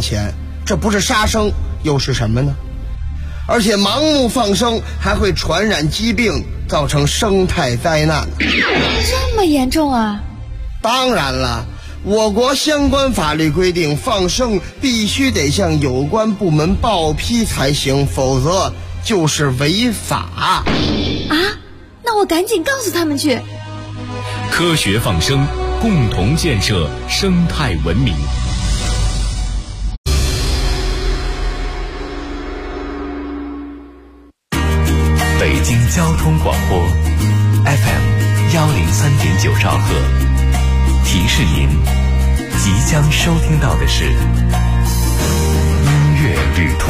前，这不是杀生又是什么呢？而且盲目放生还会传染疾病，造成生态灾难。 这么严重啊？ 当然了，我国相关法律规定，放生必须得向有关部门报批才行，否则就是违法。 啊？那我赶紧告诉他们去。 科学放生，共同建设生态文明。 北京交通广播 FM103.9兆赫，提示您即将收听到的是音乐旅途。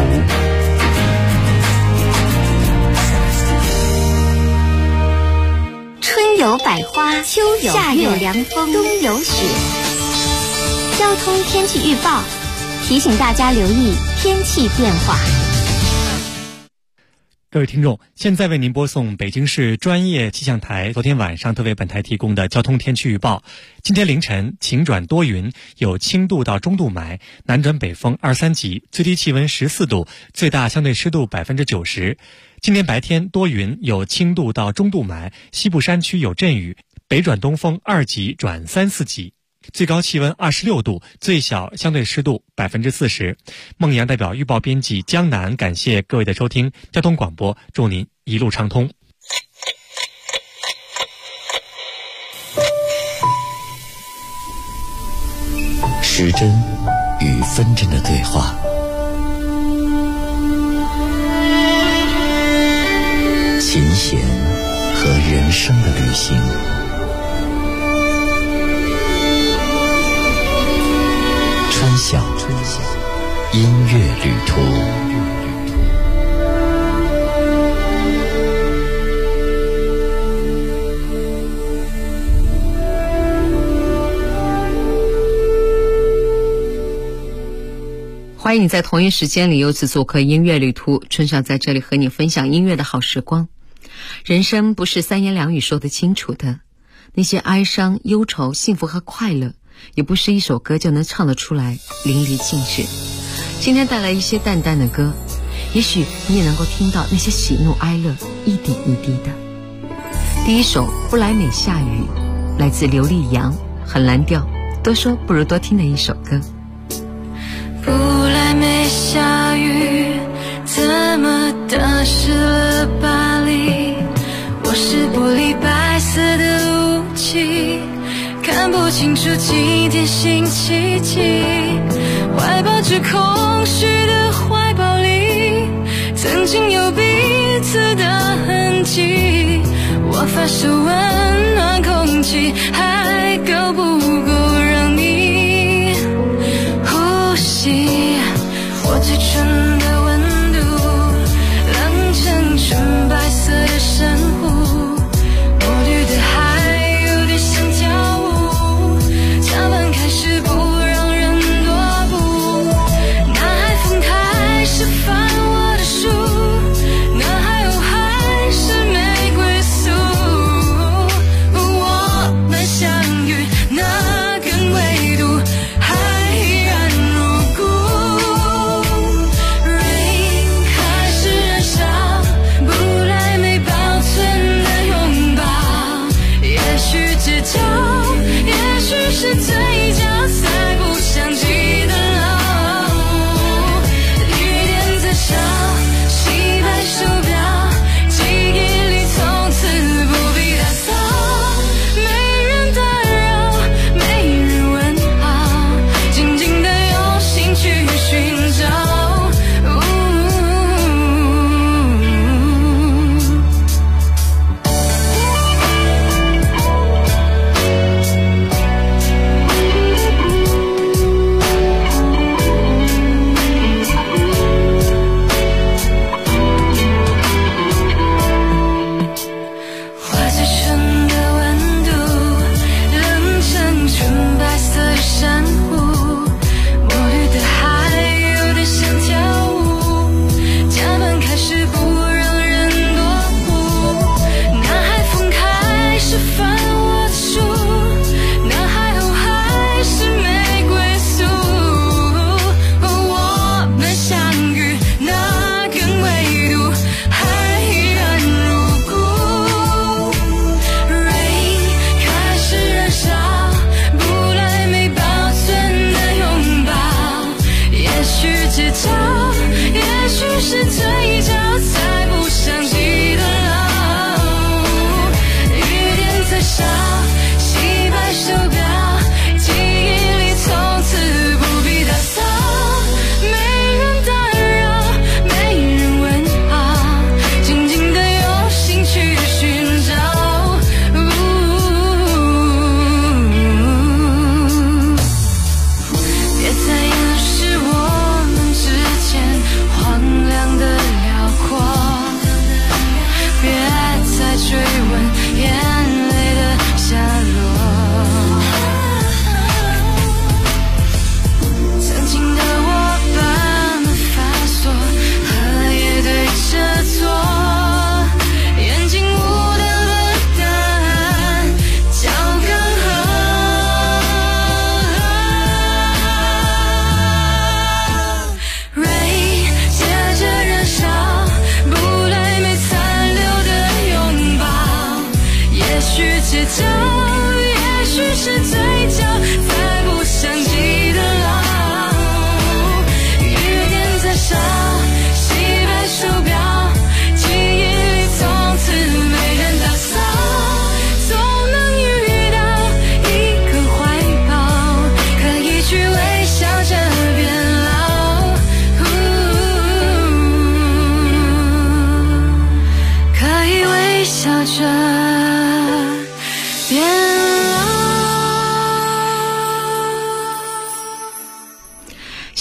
春有百花，秋有夏有凉风，冬有雪。交通天气预报提醒大家留意天气变化。 各位听众，现在为您播送北京市专业气象台昨天晚上特为本台提供的交通天气预报。今天凌晨晴转多云，有轻度到中度霾，南转北风2、3级，最低气温14度，最大相对湿度90%。今天白天多云，有轻度到中度霾，西部山区有阵雨，北转东风2级转3、4级。最高气温26度，最小相对湿度40%。孟阳代表预报编辑江南，感谢各位的收听。交通广播，祝您一路畅通。 时针与分针的对话，琴弦和人生的旅行。春晓音乐旅途。 欢迎你在同一时间里又次做客音乐旅途，春晓在这里和你分享音乐的好时光。人生不是三言两语说得清楚的，那些哀伤、忧愁、幸福和快乐，也不是一首歌就能唱得出来，淋漓尽致。今天带来一些淡淡的歌，也许你也能够听到那些喜怒哀乐一点一滴的。第一首《不来美下雨》，来自刘力扬，很蓝调，多说不如多听的一首歌。 不来美下雨，怎么打湿了巴黎？我是玻璃白色的雾气，看不清楚几点星期几，怀抱着空虚的怀抱里，曾经有彼此的痕迹。我发誓温暖空气，还够不够让你呼吸？我最纯的温度，冷成纯白色的珊瑚，墨绿的海有点像跳舞，墙板开始不让人踱步，那海风开始翻我的书，那海鸥还是玫瑰素，我们相遇那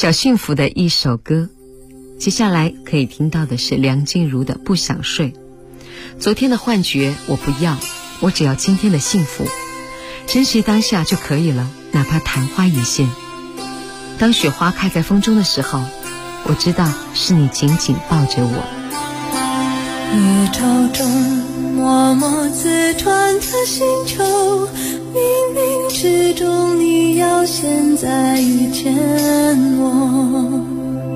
小幸福的一首歌。接下来可以听到的是梁静茹的《不想睡》。昨天的幻觉我不要，我只要今天的幸福，珍惜当下就可以了，哪怕昙花一现。当雪花开在风中的时候，我知道是你紧紧抱着我。 日潮中默默自传的星球，冥冥之中你要先在遇见我。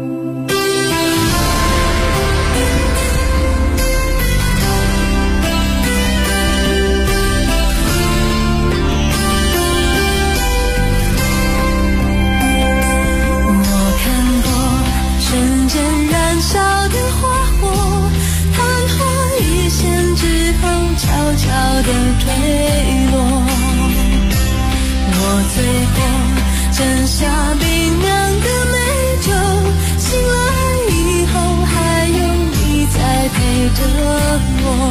的坠落，我醉过斟下冰凉的美酒，醒来以后还有你在陪着我，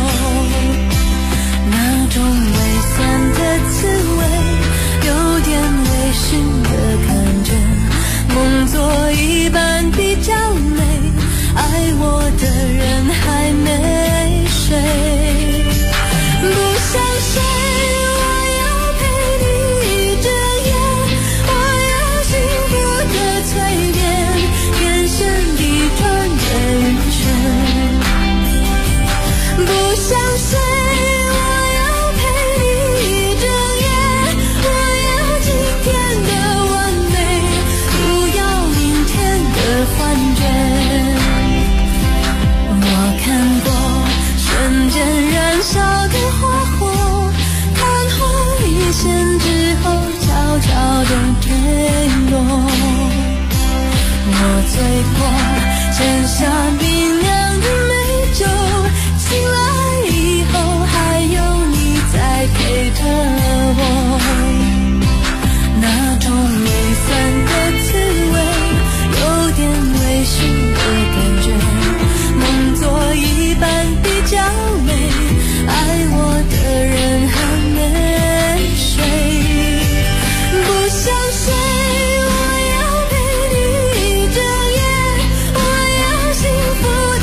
那种微酸的滋味，有点微醺的感觉，梦做一半比较美，爱我的人还没睡。不想睡，我要陪你一整夜，我要幸福的催眠，眼神地转着晕眩。不想睡，我要陪你一整夜，我要今天的完美，不要明天的幻觉。我看过瞬间燃烧的花火，昙花一现之后悄悄地坠落，我醉过斟下冰凉的美酒，醒来以后还有你在陪着我，那种微酸的滋味，有点微醺的感觉，梦做一半比较美，爱我的人还没睡。不想睡，我要陪你一整夜，我要幸福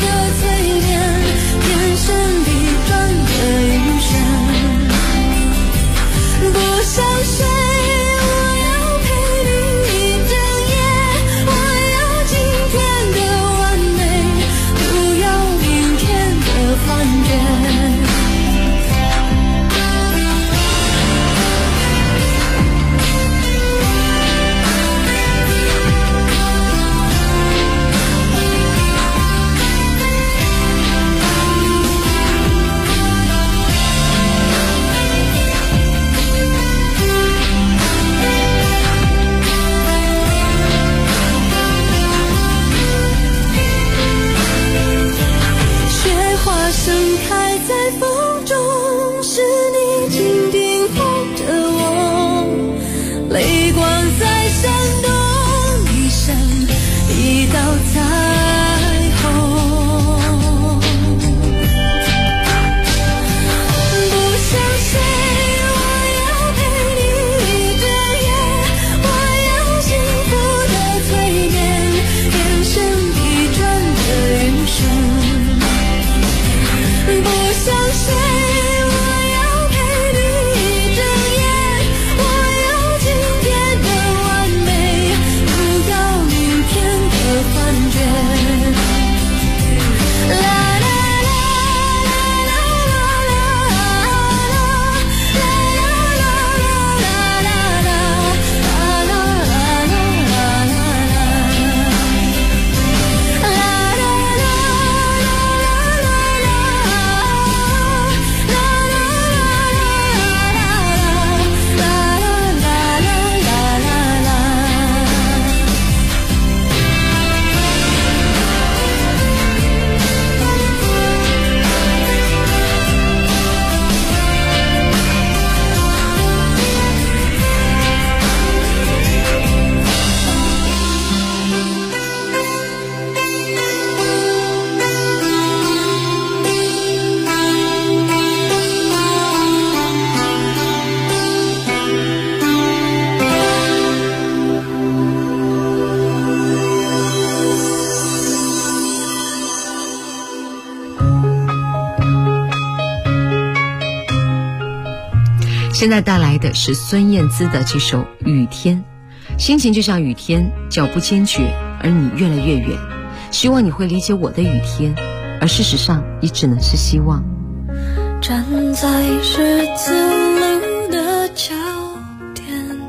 现在带来的是孙燕姿的这首《雨天》，心情就像雨天，脚步坚决，而你越来越远。希望你会理解我的雨天，而事实上也只能是希望。 站在十字路的交点，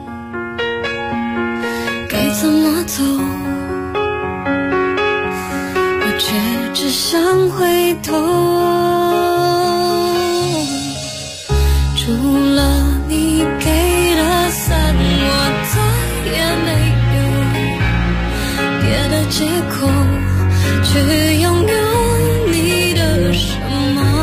该怎么走？我却只想回头。除了你给的伞，我再也没有别的借口去拥有你的什么。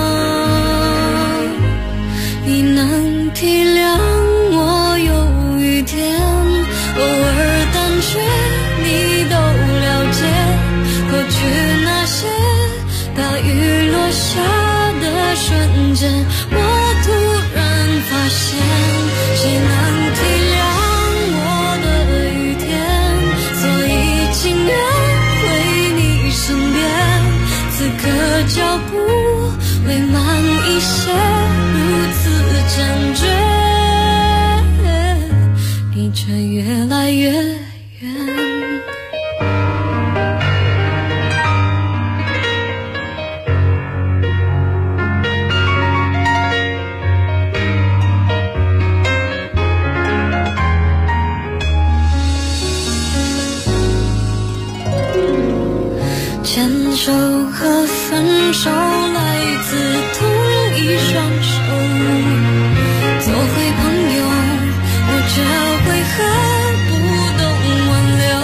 你能体谅我有雨天，偶尔胆怯你都了解。过去那些大雨落下的瞬间，我突然发现，谁能体谅我的雨天，所以情愿回你身边。此刻脚步会慢一些，如此坚决，你却越来越远。牵手和分手来自同一双手，做回朋友，我却为何不懂挽留？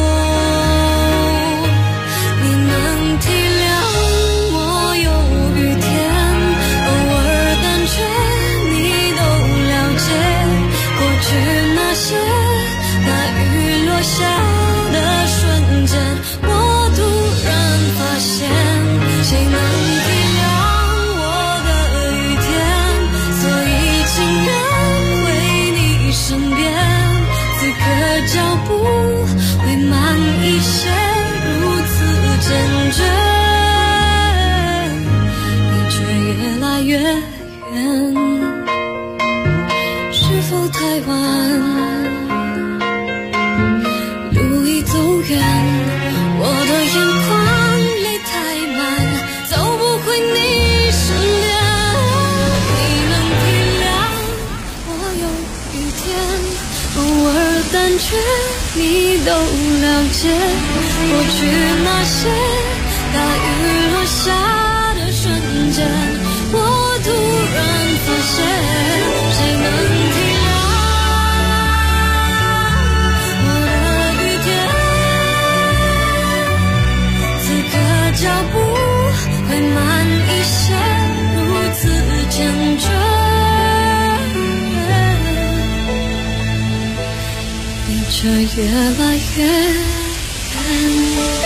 你能体谅我有雨天，偶尔胆怯你都了解。过去那些大雨落下的瞬间，我突然发现，谁能体谅我的雨天，所以情愿回你身边。此刻脚步会慢一些，如此坚决，你却越来越远。是否太晚？路已走远，我的眼眶泪太满，走不回你身边。你能体谅我有雨天，偶尔胆怯你都了解。过去那些大雨落下的瞬间，我突然发现，谁能体谅脚步会慢一些，如此坚决，你却越来越远。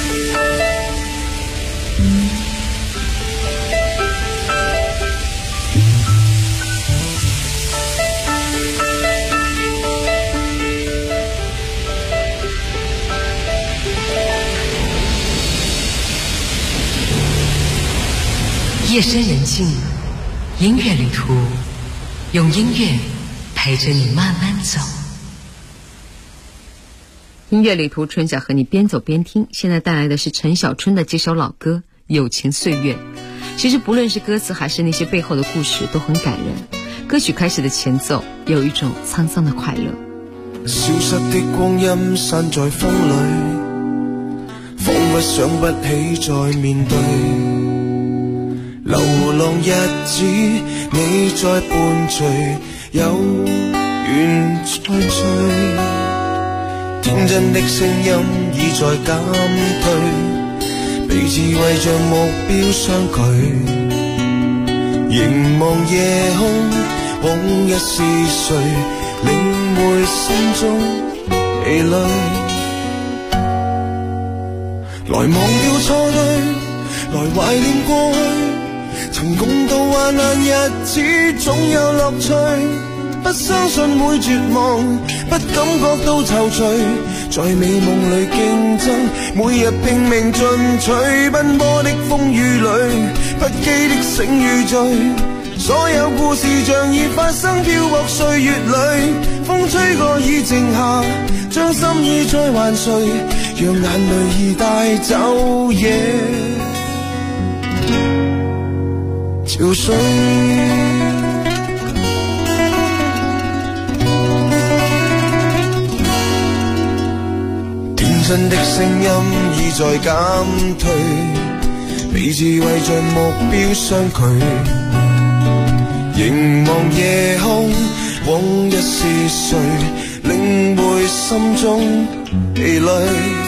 夜深人静，音乐旅途，用音乐陪着你慢慢走。音乐旅途，春晓和你边走边听。现在带来的是陈小春的这首老歌《友情岁月》。其实不论是歌词还是那些背后的故事都很感人。歌曲开始的前奏有一种沧桑的快乐。 消失的光阴散在风里，仿佛想不起再面对。流浪日子，你在伴隨，有緣再聚。天真的聲音已在減退，彼此為着目標相距。凝望夜空，往日是誰領會心中疲累？來忘掉錯對，來懷念過去。曾共度患難日子總有樂趣，不相信會絕望，不感覺到躊躇，在美夢裏競爭，每日拼命進取，奔波的風雨裏，不羈的醒與醉， 所有故事像已發生，漂泊歲月裏，風吹過已靜下，將心意再還誰，讓眼淚已帶走夜潮水。天真的聲音已在減退，彼此為着目標相距，凝望夜空，往日是誰領會心中疲累，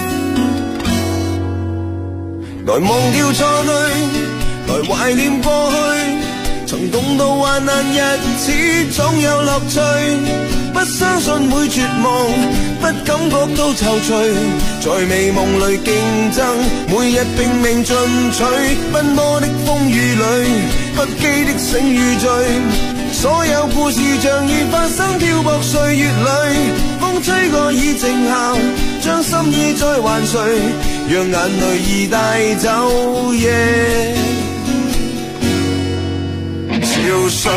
來忘掉錯對，來懷念過去，曾共度患難日子總有樂趣，不相信會絕望，不感覺到躊躇，在美夢裏競爭，每日拼命進取，奔波的風雨裏，不羈的醒與醉，所有故事像已發生，漂泊歲月裏，風吹過已靜下，將心意再還誰，讓眼淚已帶走夜潮水。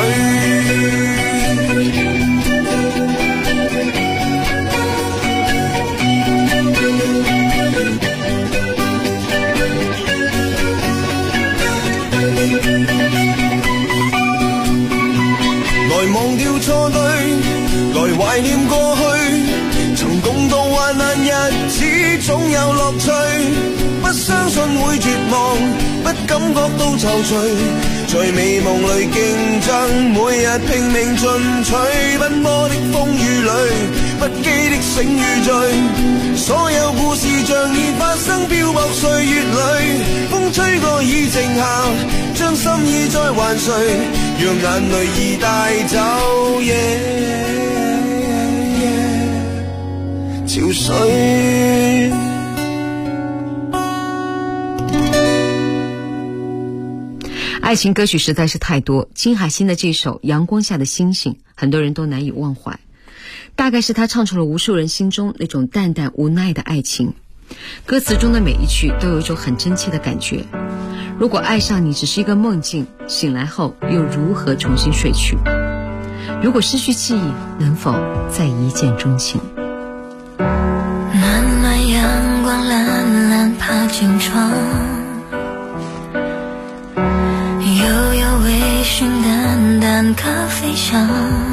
來忘掉錯對，來懷念過去，曾共度患難日子總有樂趣，不相信會絕望，不感覺到躊躇，在美夢裏競爭，每日拼命進取，奔波的風雨裏，不羈的醒與醉，所有故事像已發生，漂泊歲月裏，風吹過已靜下，將心意再還誰，讓眼淚已帶走夜潮水。 爱情歌曲实在是太多，金海心的这首《阳光下的星星》很多人都难以忘怀，大概是他唱出了无数人心中那种淡淡无奈的爱情。歌词中的每一句都有一种很真切的感觉，如果爱上你只是一个梦境，醒来后又如何重新睡去？如果失去记忆，能否再一见钟情？ 暖暖阳光懒懒爬进窗，悠悠微醺淡淡咖啡香，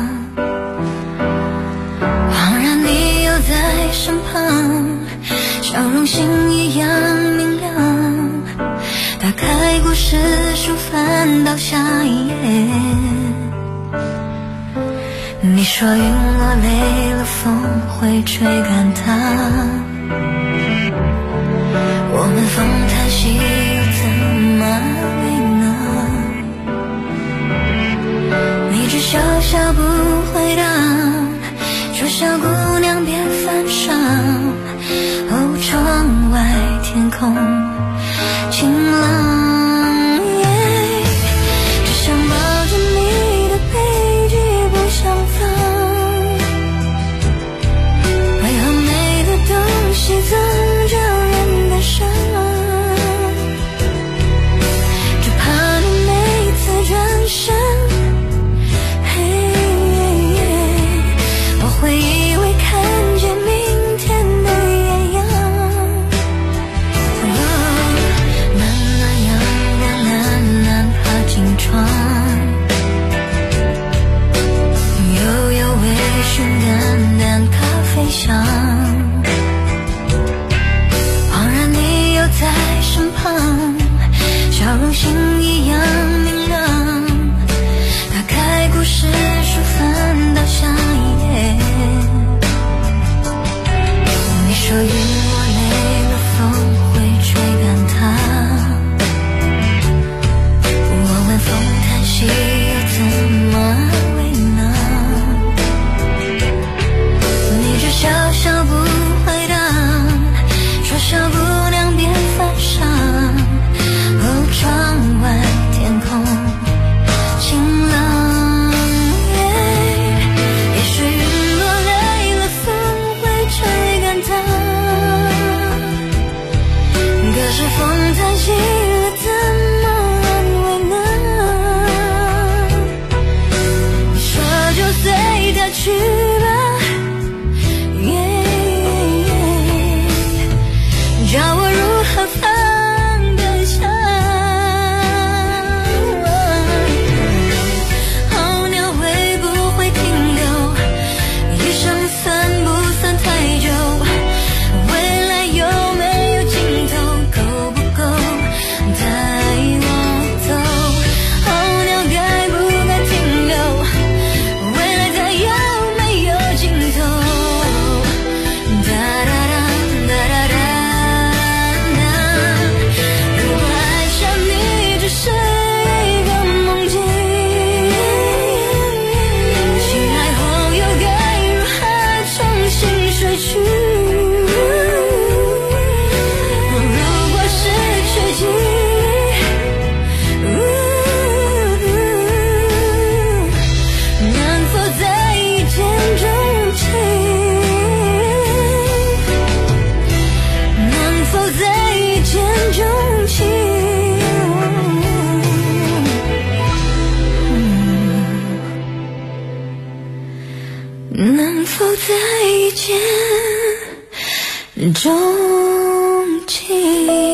恍然你又在身旁，笑容星一样明亮，打开故事书翻到下一页，你说云落累了风会吹干它，我们风叹息又怎么为呢？你只笑笑不回答，说小姑娘别犯傻，哦，窗外天空晴朗，只想抱着你的背脊不想放，为何美的东西总叫人悲伤，只怕你每次转身，我会以为看见明天的艳阳，暖暖阳光懒懒爬进窗，悠悠微醺淡淡咖啡香，恍然你又在身旁，笑容星一样明亮，打开故事书翻到下一页，你说云落累了风会吹干它，我们风叹息又怎么为呢？你只笑笑不回答，说小姑娘别犯傻，哦，窗外天空晴朗，也许云落累了风会吹干它，可是风叹息了怎么安慰呢？ 叫我如何放得下。候鸟会不会停留？一生算不算太久？未来有没有尽头？够不够带我走？候鸟该不该停留？未来它有没有尽头？哒哒哒哒哒哒哒。如果爱上你只是一个梦境，醒来后又该如何重新睡去？如果失去记忆，能否再一见钟情？能否再一见钟情？能否再一见钟情？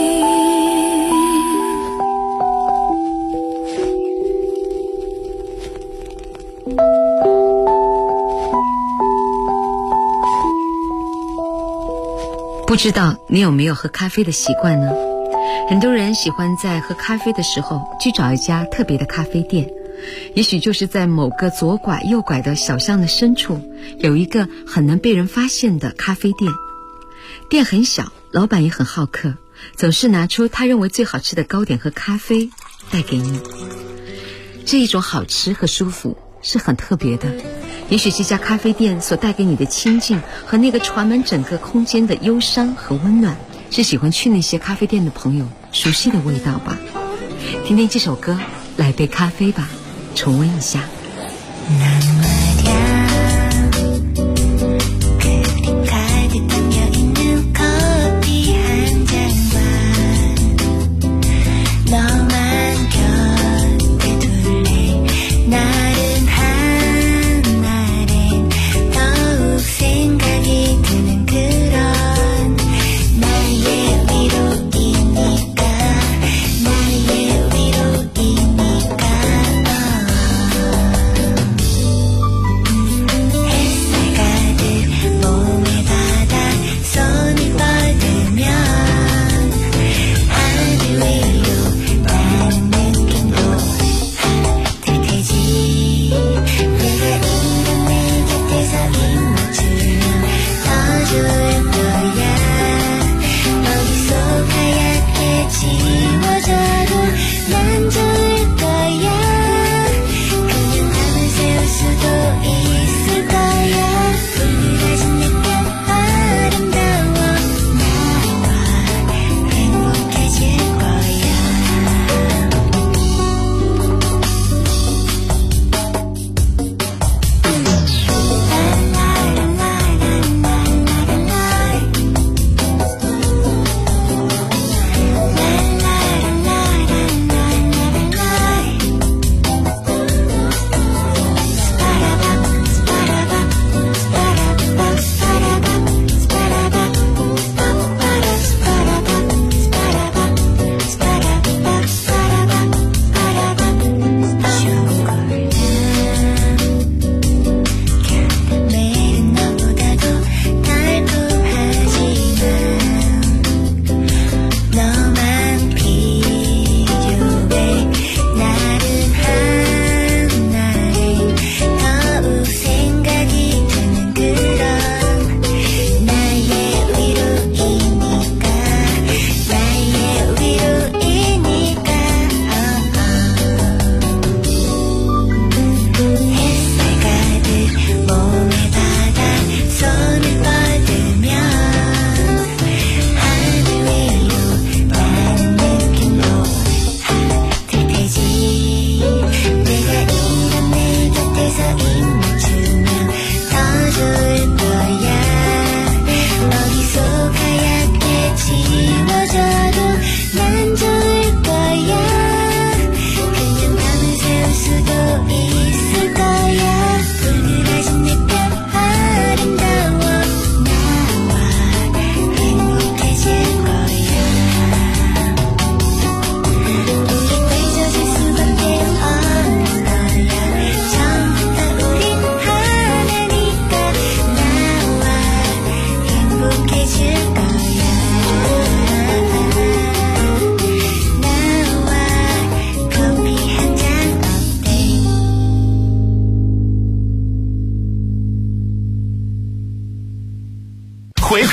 不知道你有没有喝咖啡的习惯呢？很多人喜欢在喝咖啡的时候去找一家特别的咖啡店，也许就是在某个左拐右拐的小巷的深处，有一个很难被人发现的咖啡店。店很小，老板也很好客，总是拿出他认为最好吃的糕点和咖啡带给你。这一种好吃和舒服是很特别的，也许这家咖啡店所带给你的清静和那个传满整个空间的忧伤和温暖，是喜欢去那些咖啡店的朋友熟悉的味道吧。听听这首歌，来杯咖啡吧，重温一下。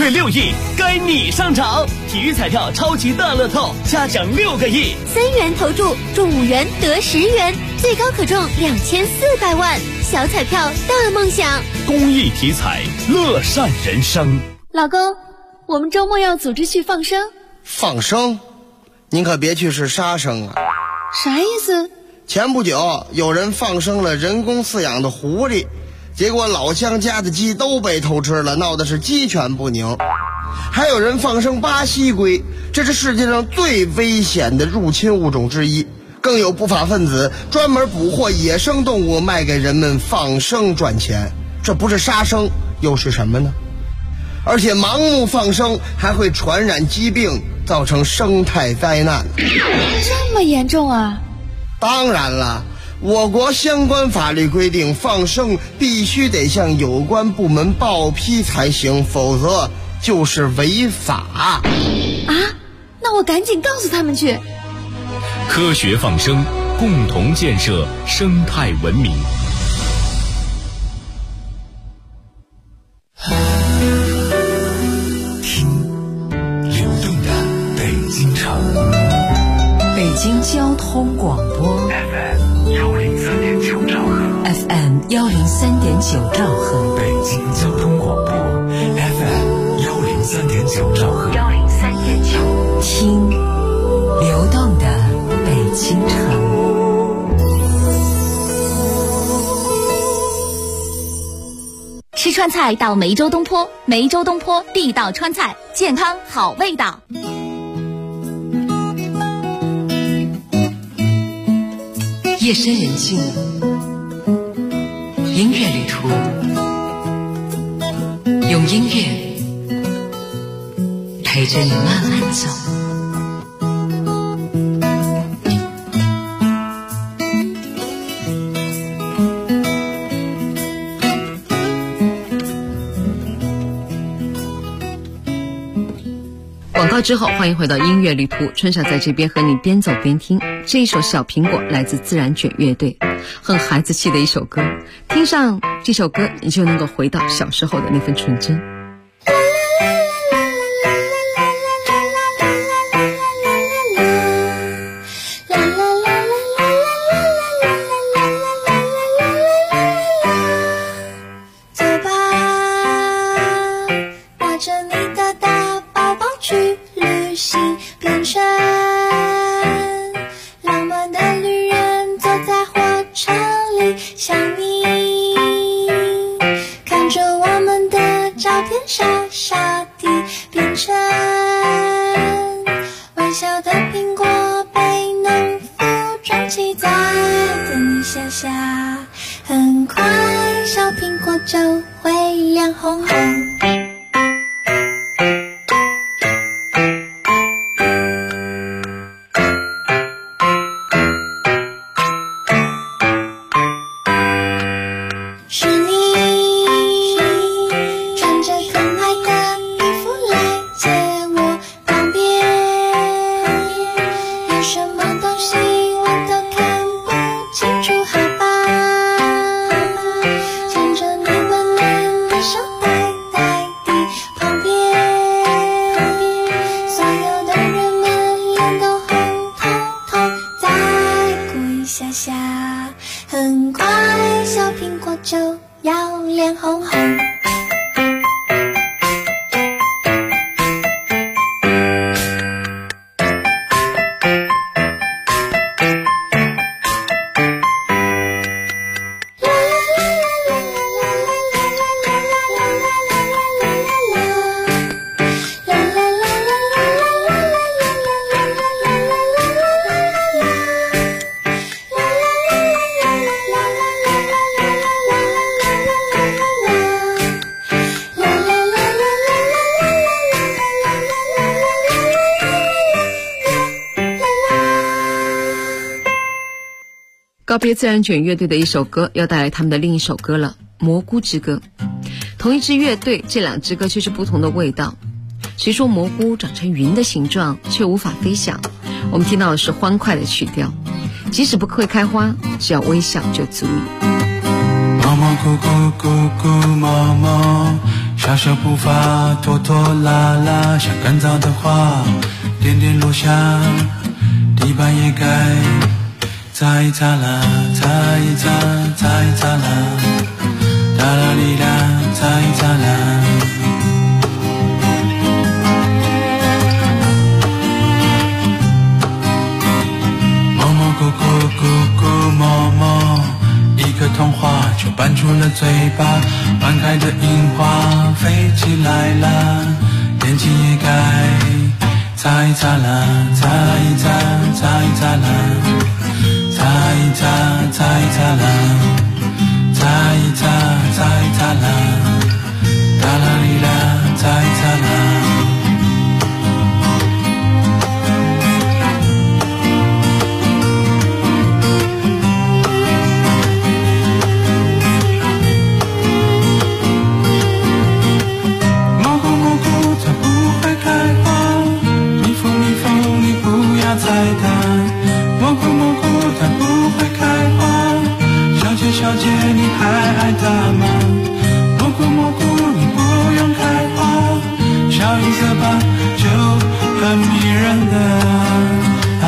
馈6亿，该你上场！体育彩票超级大乐透，加奖6个亿 ，3元投注中5元得10元，最高可中2400万，小彩票大梦想。 公益体彩，乐善人生。 老公，我们周末要组织去放生。 放生？您可别去是杀生啊！ 啥意思？ 前不久有人放生了人工饲养的狐狸，结果老乡家的鸡都被偷吃了，闹得是鸡犬不宁。还有人放生巴西龟，这是世界上最危险的入侵物种之一。更有不法分子专门捕获野生动物卖给人们放生赚钱，这不是杀生又是什么呢？而且盲目放生还会传染疾病，造成生态灾难。 这么严重啊？ 当然了，我国相关法律规定，放生必须得向有关部门报批才行，否则就是违法。 啊？那我赶紧告诉他们去。 科学放生，共同建设生态文明。 听流动的北京城， 北京交通广播 FM 103.9兆赫 FM 103.9兆赫， 北京交通广播 FM 103.9兆赫 103.9，听流动的北京城。 吃川菜到梅州东坡，梅州东坡地道川菜，健康好味道。 夜深人静，音乐旅途，用音乐陪着你慢慢走。 广告之后，欢迎回到音乐旅途，春晓在这边和你边走边听。这一首《小苹果》来自自然卷乐队，很孩子气的一首歌。听上这首歌，你就能够回到小时候的那份纯真。告别自然卷乐队的一首歌，要带来他们的另一首歌了，《蘑菇之歌》。同一支乐队，这两支歌却是不同的味道。谁说蘑菇长成云的形状，却无法飞翔？我们听到的是欢快的曲调，即使不会开花，只要微笑就足以。 妈妈咕咕咕咕，妈妈小小步伐拖拖拉拉，像干燥的花点点落下，地板也该擦一擦啦，擦一擦，擦一擦啦，哒啦哩啦，擦一擦啦。摸摸咕咕咕咕摸摸，一个童话就搬出了嘴巴，满开的樱花飞起来啦，眼睛也该擦一擦啦，擦一擦，擦一擦啦，擦一擦，擦一擦啦，擦一擦，擦一擦啦，哒啦哩啦，擦一擦啦。小姐，你还爱她吗？蘑菇蘑菇，你不用开花，笑一个吧，就很迷人的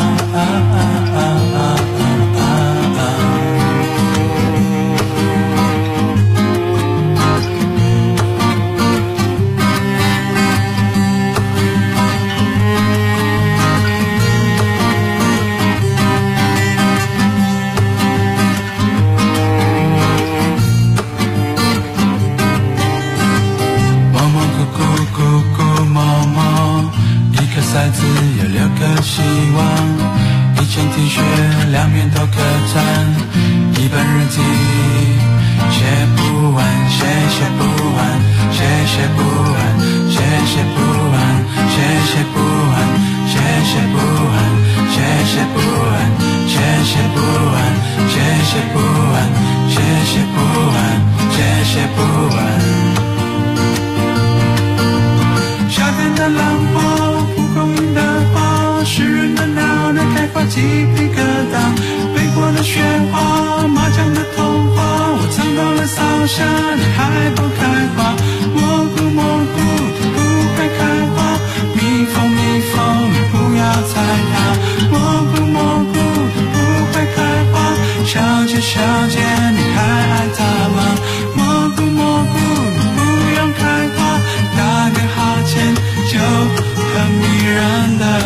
骰子有6个希望，1件T恤2面都可穿，1本日记写不完，写不完，写不完，写不完，写不完，写不完，写不完，写不完，写不完，写不完，写不完。夏天的浪花，光晕的花，诗人的脑袋开发鸡皮疙瘩，北国的雪花，麻将的童话，我藏到了扫下，你还不开花，蘑菇蘑菇，它不会开花，蜜蜂蜜蜂，你不要踩它，蘑菇蘑菇，它不会开花，小姐小姐，你还爱它吗？蘑菇蘑菇，你不用开花，打个哈欠就很迷人的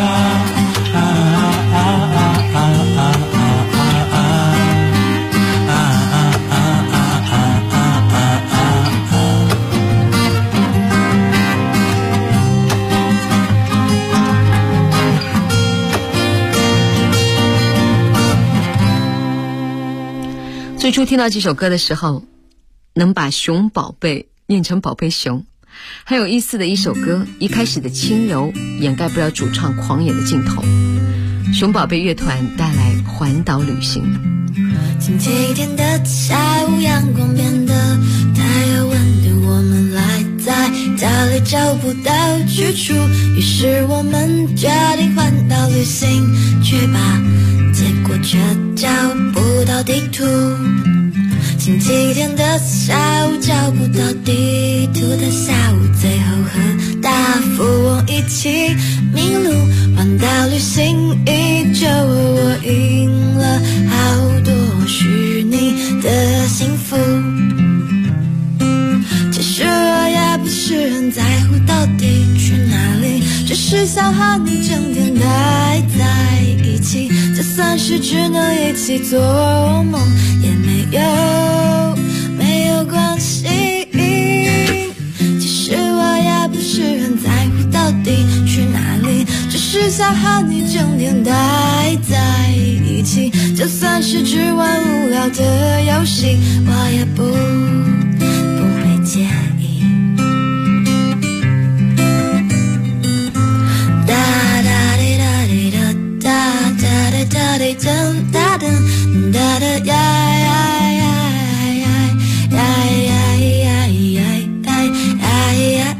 最初听到这首歌的时候，能把熊宝贝念成宝贝熊。很有意思的一首歌，一开始的轻柔掩盖不了主唱狂野的镜头。熊宝贝乐团带来环岛旅行。 星期天的下午，阳光变得太阳温度，我们赖在家里找不到去处，于是我们决定环岛旅行，去吧，结果却找不到地图。星期天的下午，找不到地图的下午，最后和大富翁一起迷路，环岛旅行依旧，我赢了好多虚拟的幸福。其实我也不是很在乎到底去哪里，只是想和你整天待在一起，就算是只能一起做梦也没有关系。其实我也不是很在乎到底去哪里，只是想和你整天待在一起，就算是只玩无聊的游戏，我也不会介意。哒哒滴哒滴哒哒哒滴哒滴噔哒噔哒哒呀呀呀呀呀呀呀呀。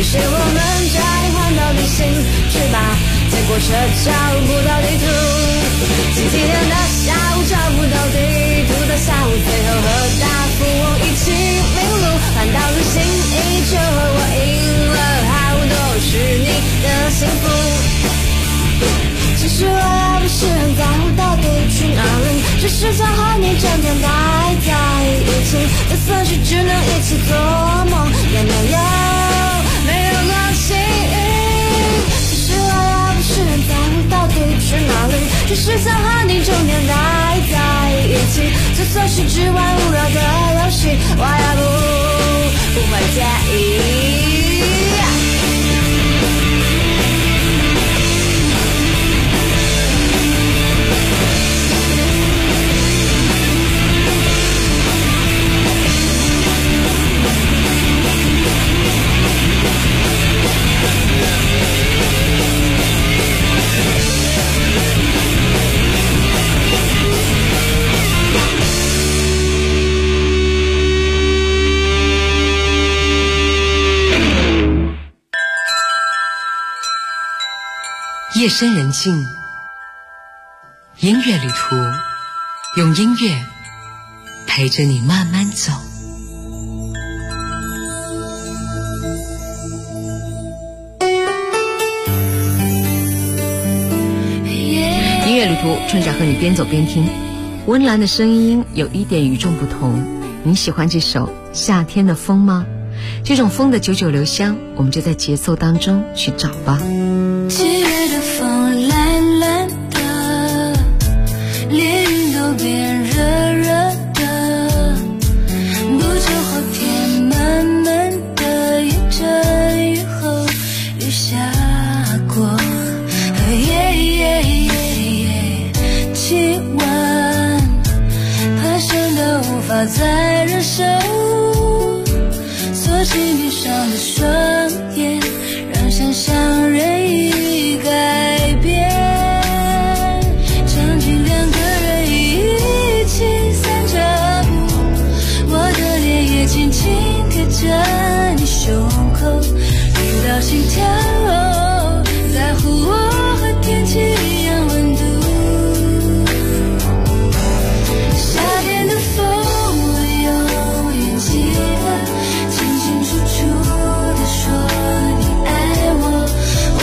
是我们交换到地心去吧，结果却找不到地图。星期天的下午找不到地图的下午，最后和大富翁一起迷路，环岛旅行依旧和我赢了好多，是你的幸福。其实我也不是很在乎到底去哪里，只是想和你整天待在一起，就算是只能一起做梦也没有关系。其实我也不是很在乎到底去哪里，只是想和你整天待在一起，就算是只玩无聊的游戏，我也不会介意。 夜深人静，音乐旅途，用音乐陪着你慢慢走。 音乐旅途，春霞和你边走边听，温岚的声音有一点与众不同。你喜欢这首《夏天的风》吗？这种风的久久留香，我们就在节奏当中去找吧。 七月的风懒懒的，连云都变热热的，不久后天慢慢的一阵雨后雨下过，气温攀升的无法再忍受，索性闭上的双眼，让想象任意改变，场景两个人一起散着步，我的脸也轻轻贴着你胸口，听到心跳在乎我和天气一样温度。夏天的风我永远记得，清清楚楚地说你爱我，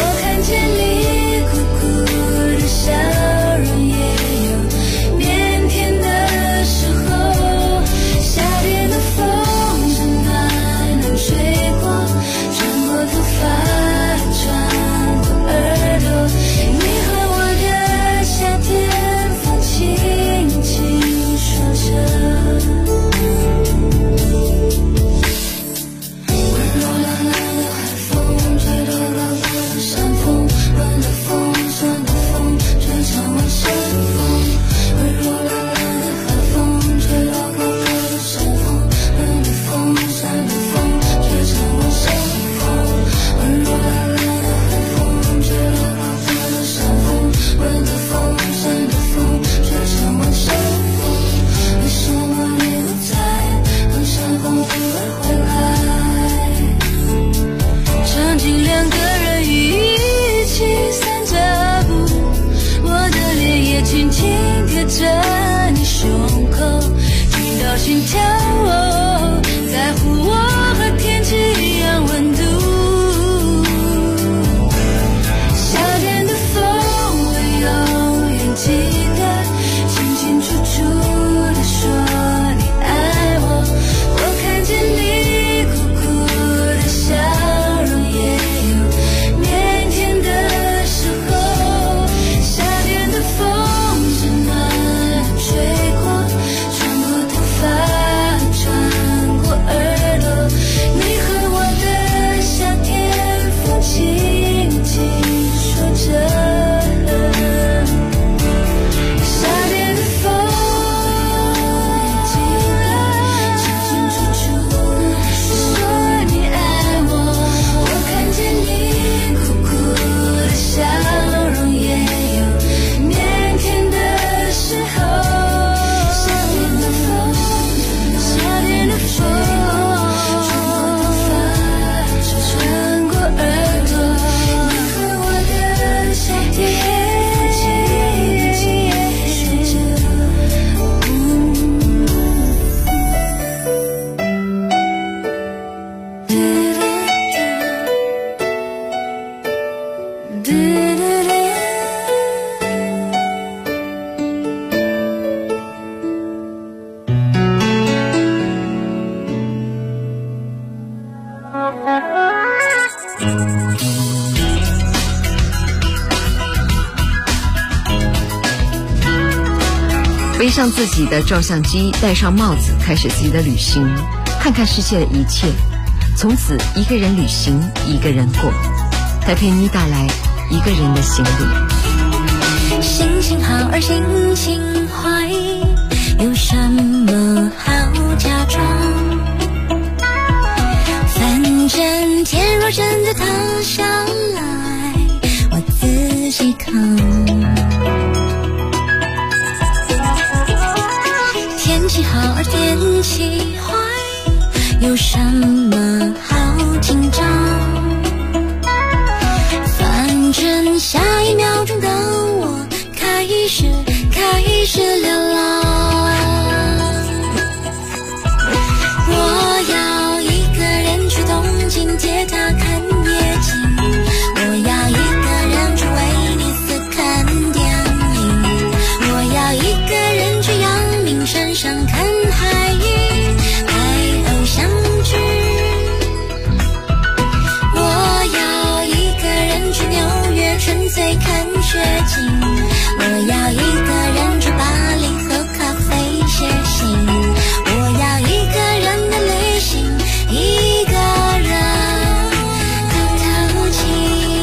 背上自己的照相机，戴上帽子，开始自己的旅行，看看世界的一切。从此一个人旅行，一个人过。它陪你带来一个人的行李。 心情好而心情坏，有什么好假装？反正天若真的塌下来，我自己扛。天气好而天气坏，有什么好紧张？反正下一秒钟的我开始流浪。我要一个人去东京铁塔看夜景，我要一个人去威尼斯看电影，我要一个人去阳明山上看海鹰，拍偶像剧。我要一个人去纽约纯粹看雪景，我要一个人去巴黎喝咖啡写信，我要一个人的旅行，一个人透气。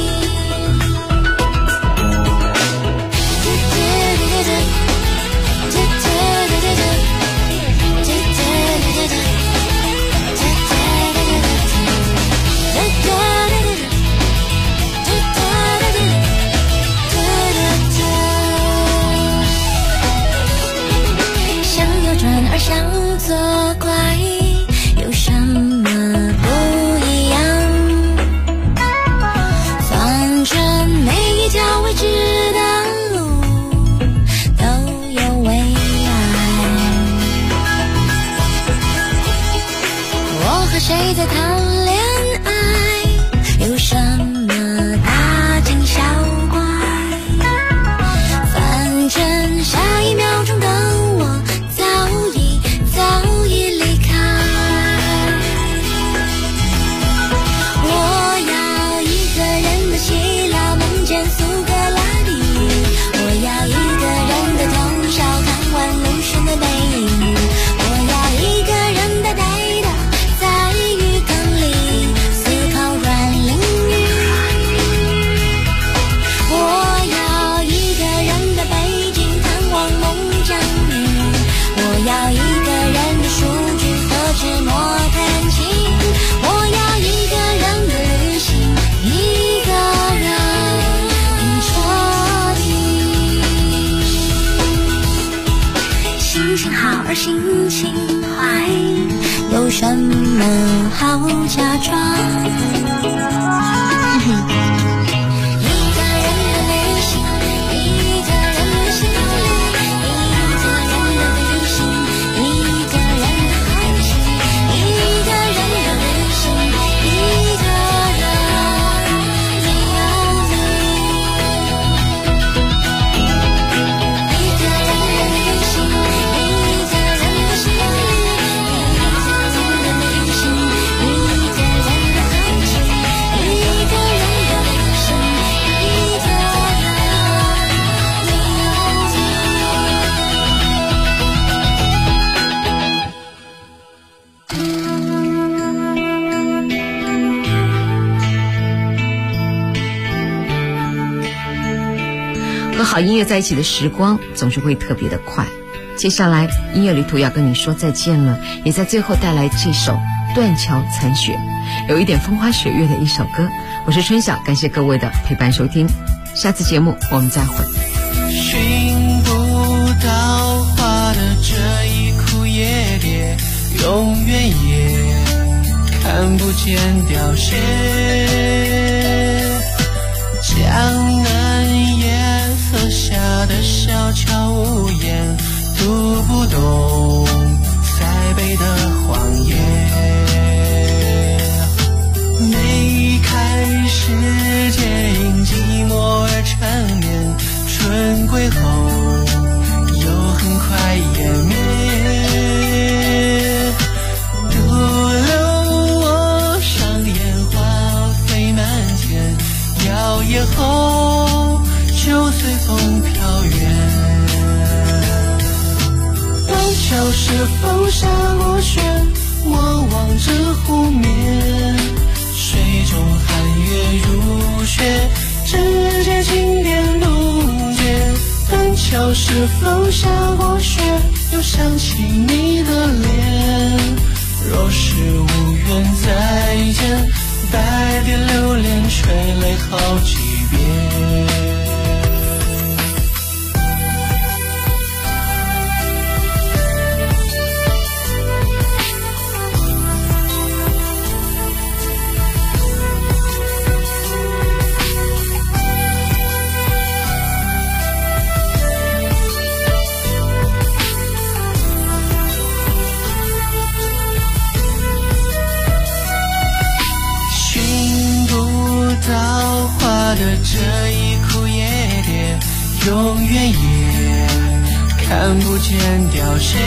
想扭转而想作怪，有什么不一样？反正每一条未知的路都有未来。我和谁在谈恋爱，有什么大惊小怪？反正下一秒钟的我早已离开。我要一个人的希腊梦见苏格拉底，我要一个人的通宵看完鲁迅的背影，我要一个人呆呆的在浴缸里思考软淋雨，我要一个人的北京探望孟姜女，我要一个人的数据和纸墨弹琴，我要一个人的旅行，一个人彻底。心情好而心情坏，有什么好假装？ 和好音乐在一起的时光总是会特别的快。接下来音乐旅途要跟你说再见了，也在最后带来这首断桥残雪，有一点风花雪月的一首歌。我是春晓，感谢各位的陪伴收听，下次节目我们再会。 寻不到花的这一枯叶蝶，永远也看不见凋谢。江南夜色下的小桥屋檐，读不懂塞北的荒野。梅开时节因寂寞而缠绵，春归后又很快湮灭。独留我上烟花飞满夜后就随风飘远。断桥是否下过雪？我望着湖面，水中寒月如雪，指尖轻点路肩。断桥是否下过雪？又想起你的脸。若是无缘再见，白蝶流连垂泪好几遍。的这一枯叶蝶，永远也看不见凋谢。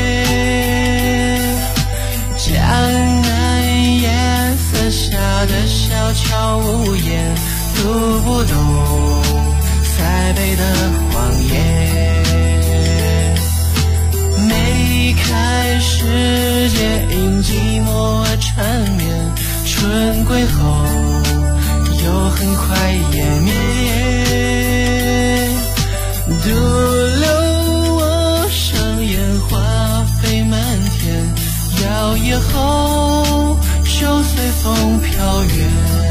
江南夜色下的小桥屋檐，读不懂塞北的荒野。梅开时节因寂寞而缠绵，春归后又很快湮灭。独留我上烟花飞满天，摇曳后就随风飘远。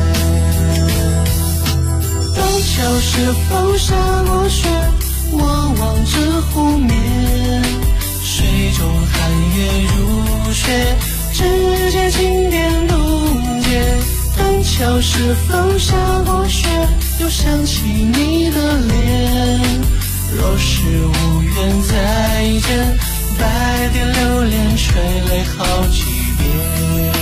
断桥是否下过雪？我望着湖面，水中寒月如雪，指尖轻点路肩。断桥是否下过雪？又想起你的脸。若是无缘再见，白蝶流连垂泪好几遍。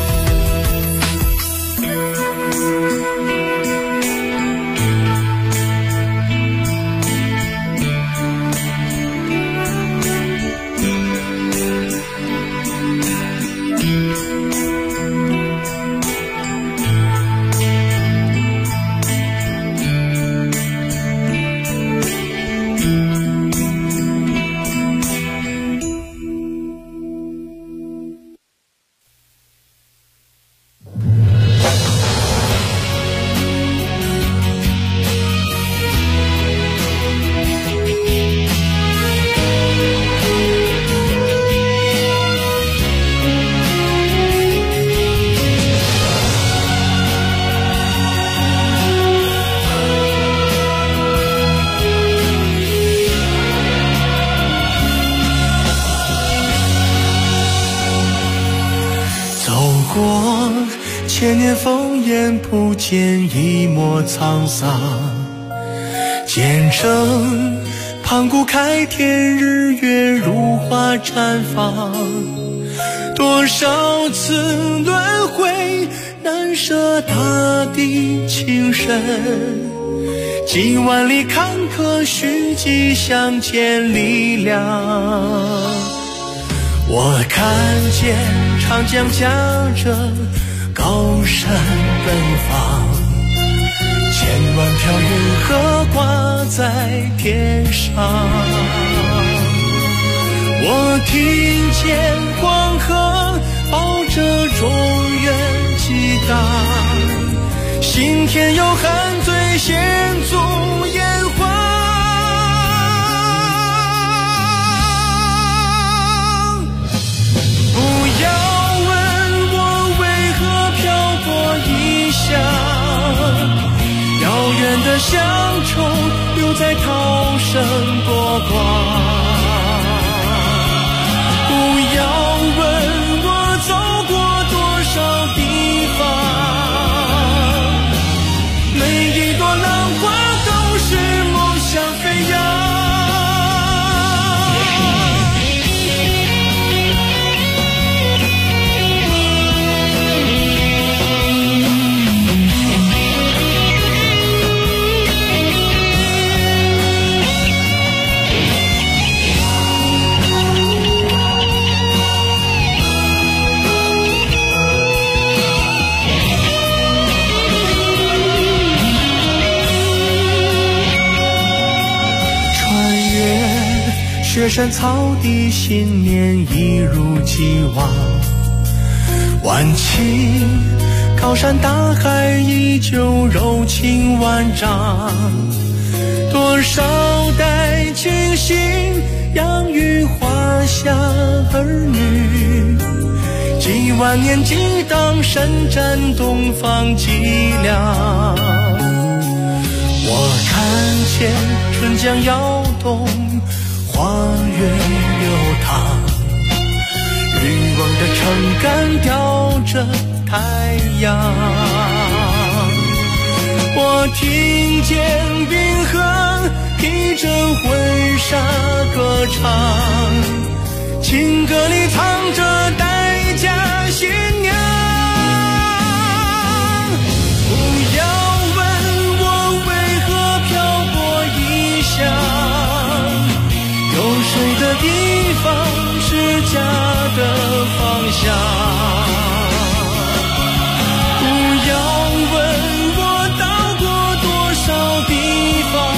千年烽烟不见一抹沧桑，见证盘古开天，日月如花绽放。多少次轮回，难舍大地情深。经万里坎坷，虚迹相见力量。我看见长江夹着高山奔放，千万条云河挂在天上。我听见黄河抱着中原激荡，心田有汉醉献足烟花。不要问我为何漂泊异乡，遥远的乡愁留在涛声波光。不要问我走过多少地方，每一朵浪花都是梦想飞扬。 山草地，新年一如既往。晚晴，高山大海依旧柔情万丈。多少代亲信养育华夏儿女，几万年激荡，神战东方脊梁。我看见春江摇动，花园流淌，欲望的撑杆吊着太阳。我听见冰河披着婚纱歌唱，情歌里藏着待嫁新娘。不要问我为何漂泊异乡，有水的地方是家的方向。不要问我到过多少地方，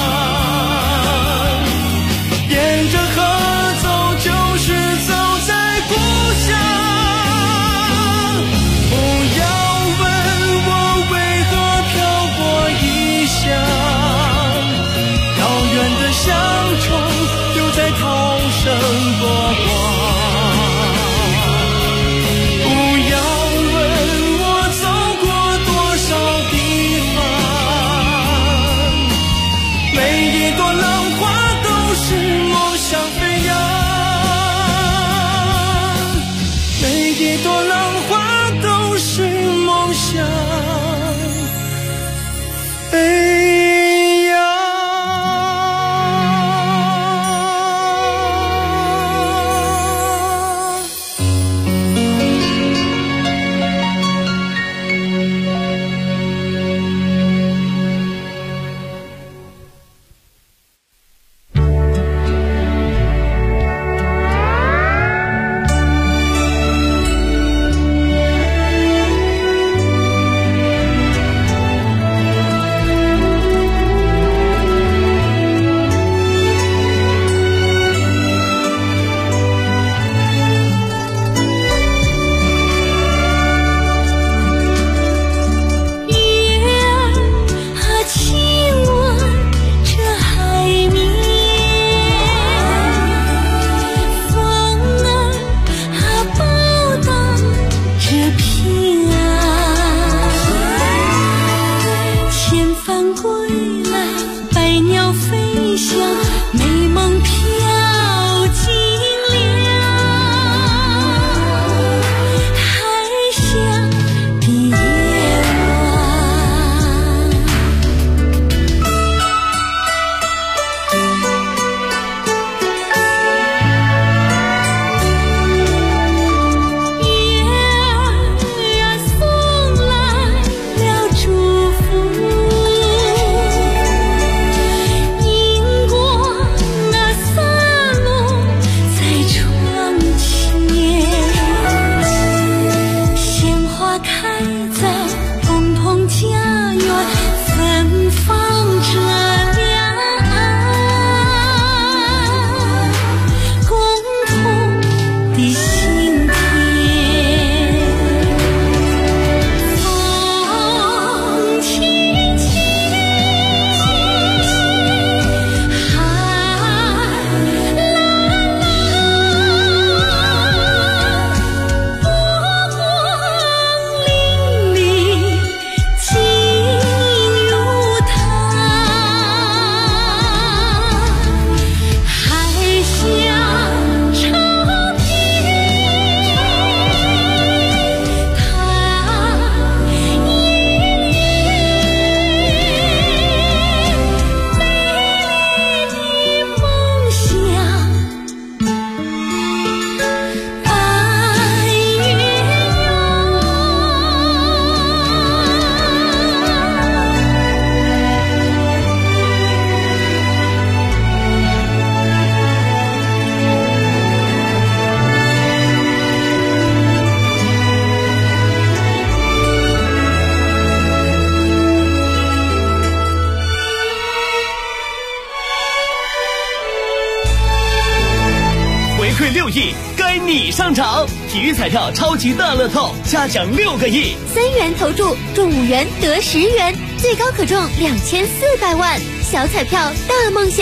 沿着河走就是走在故乡。不要问我为何漂泊异乡，遥远的乡愁留在涛声波光。 祝福，因果亿，该你上场。体育彩票超级大乐透，嘉奖6个亿 ，3元投注中5元得10元，最高可中2400万。小彩票大梦想。